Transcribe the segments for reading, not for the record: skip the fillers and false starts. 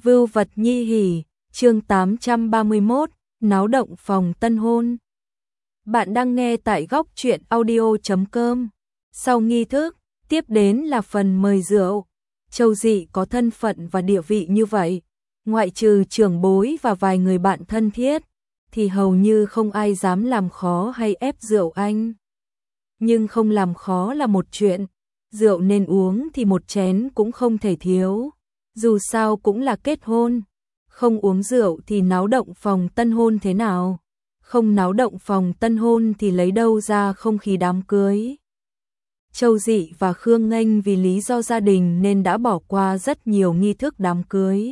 Vưu vật nhi hỉ, chương 831, náo động phòng tân hôn. Bạn đang nghe tại góc truyện audio.com. Sau nghi thức, tiếp đến là phần mời rượu. Châu Dị có thân phận và địa vị như vậy, ngoại trừ trưởng bối và vài người bạn thân thiết, thì hầu như không ai dám làm khó hay ép rượu anh. Nhưng không làm khó là một chuyện, rượu nên uống thì một chén cũng không thể thiếu. Dù sao cũng là kết hôn, không uống rượu thì náo động phòng tân hôn thế nào? Không náo động phòng tân hôn thì lấy đâu ra không khí đám cưới? Châu Dị và Khương Nghênh vì lý do gia đình nên đã bỏ qua rất nhiều nghi thức đám cưới.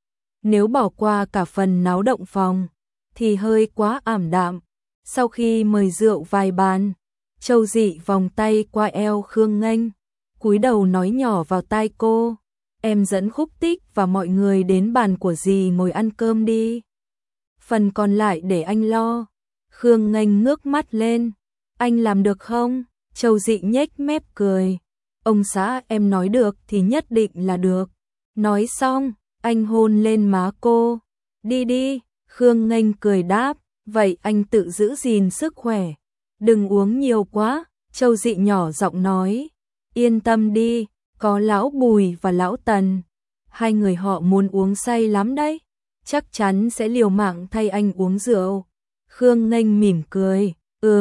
Nếu bỏ qua cả phần náo động phòng thì hơi quá ảm đạm. Sau khi mời rượu vài bàn, Châu Dị vòng tay qua eo Khương Nghênh, cúi đầu nói nhỏ vào tai cô: "Em dẫn Khúc Tích và mọi người đến bàn của dì ngồi ăn cơm đi. Phần còn lại để anh lo." Khương Nghênh ngước mắt lên: "Anh làm được không?" Châu Dị nhếch mép cười: "Ông xã em nói được thì nhất định là được." Nói xong, anh hôn lên má cô. "Đi đi." Khương Nghênh cười đáp: "Vậy anh tự giữ gìn sức khỏe, đừng uống nhiều quá." Châu Dị nhỏ giọng nói: "Yên tâm đi, có lão Bùi và lão Tần, hai người họ muốn uống say lắm đấy, chắc chắn sẽ liều mạng thay anh uống rượu." Khương Nghênh mỉm cười: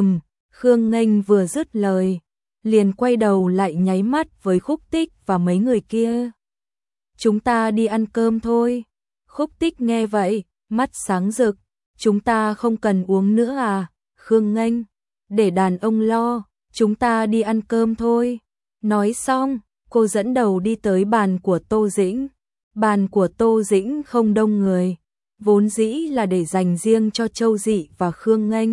Khương Nghênh vừa dứt lời, liền quay đầu lại nháy mắt với Khúc Tích và mấy người kia: "Chúng ta đi ăn cơm thôi." Khúc Tích nghe vậy, mắt sáng rực: "Chúng ta không cần uống nữa à?" Khương Nghênh: "Để đàn ông lo, chúng ta đi ăn cơm thôi." Nói xong, cô dẫn đầu đi tới bàn của Tô Dĩnh. Bàn của Tô Dĩnh không đông người, vốn dĩ là để dành riêng cho Châu Dị và Khương Nghênh.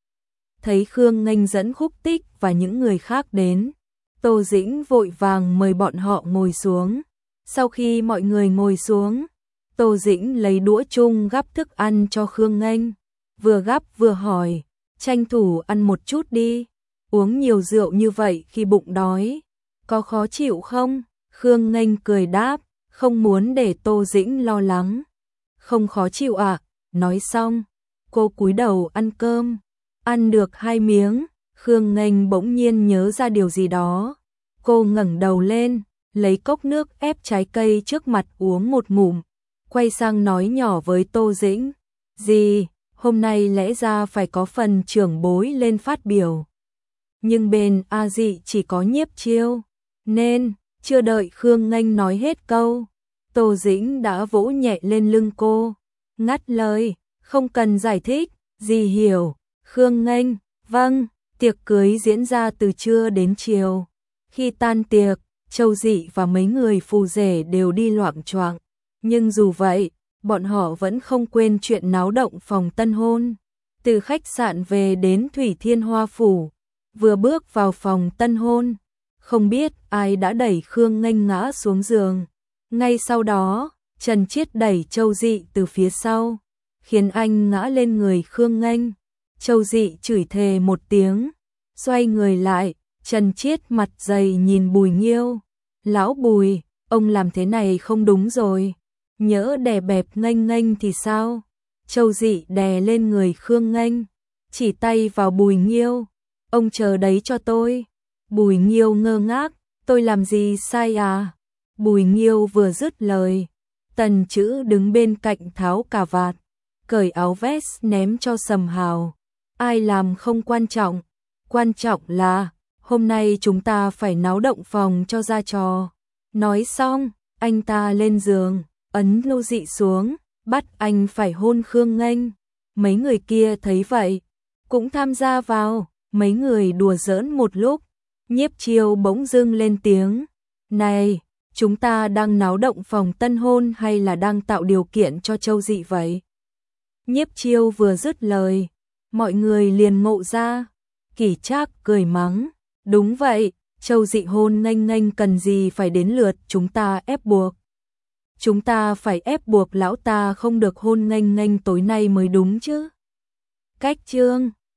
Thấy Khương Nghênh dẫn Khúc Tích và những người khác đến, Tô Dĩnh vội vàng mời bọn họ ngồi xuống. Sau khi mọi người ngồi xuống, Tô Dĩnh lấy đũa chung gắp thức ăn cho Khương Nghênh, vừa gắp vừa hỏi: "Tranh thủ ăn một chút đi, uống nhiều rượu như vậy khi bụng đói, có khó chịu không?" Khương Nghênh cười đáp, không muốn để Tô Dĩnh lo lắng: "Không khó chịu ạ." Nói xong, cô cúi đầu ăn cơm. Ăn được 2 miếng, Khương Nghênh bỗng nhiên nhớ ra điều gì đó. Cô ngẩng đầu lên, lấy cốc nước ép trái cây trước mặt uống một ngụm, quay sang nói nhỏ với Tô Dĩnh: "Dì, hôm nay lẽ ra phải có phần trưởng bối lên phát biểu, nhưng bên A Dị chỉ có Nhiếp Chiêu, nên..." Chưa đợi Khương Nghênh nói hết câu, Tô Dĩnh đã vỗ nhẹ lên lưng cô, ngắt lời: "Không cần giải thích, dì hiểu." Khương Nghênh: "Vâng." Tiệc cưới diễn ra từ trưa đến chiều. Khi tan tiệc, Châu Dị và mấy người phù rể đều đi loạng choạng, nhưng dù vậy, bọn họ vẫn không quên chuyện náo động phòng tân hôn. Từ khách sạn về đến Thủy Thiên Hoa Phủ, vừa bước vào phòng tân hôn, không biết ai đã đẩy Khương Nghênh ngã xuống giường. Ngay sau đó, Trần Chiết đẩy Châu Dị từ phía sau, khiến anh ngã lên người Khương Nghênh. Châu Dị chửi thề một tiếng, xoay người lại, Trần Chiết mặt dày nhìn Bùi Nghiêu: "Lão Bùi, ông làm thế này không đúng rồi, nhỡ đè bẹp Nghênh Nghênh thì sao?" Châu Dị đè lên người Khương Nghênh, chỉ tay vào Bùi Nghiêu: "Ông chờ đấy cho tôi." Bùi Nghiêu ngơ ngác: "Tôi làm gì sai à?" Bùi Nghiêu vừa dứt lời, Tần Chữ đứng bên cạnh tháo cà vạt, cởi áo vest ném cho Sầm Hào: "Ai làm không quan trọng, quan trọng là hôm nay chúng ta phải náo động phòng cho ra trò." Nói xong, anh ta lên giường, ấn Lô Dị xuống, bắt anh phải hôn Khương Nghênh. Mấy người kia thấy vậy, cũng tham gia vào. Mấy người đùa giỡn một lúc, Nhiếp Chiêu bỗng dưng lên tiếng: "Này, chúng ta đang náo động phòng tân hôn hay là đang tạo điều kiện cho Châu Dị vậy?" Nhiếp Chiêu vừa dứt lời, mọi người liền ngộ ra. Kỷ Trác cười mắng: "Đúng vậy, Châu Dị hôn Nghênh Nghênh cần gì phải đến lượt chúng ta ép buộc. Chúng ta phải ép buộc lão ta không được hôn Nghênh Nghênh tối nay mới đúng chứ." Cách chương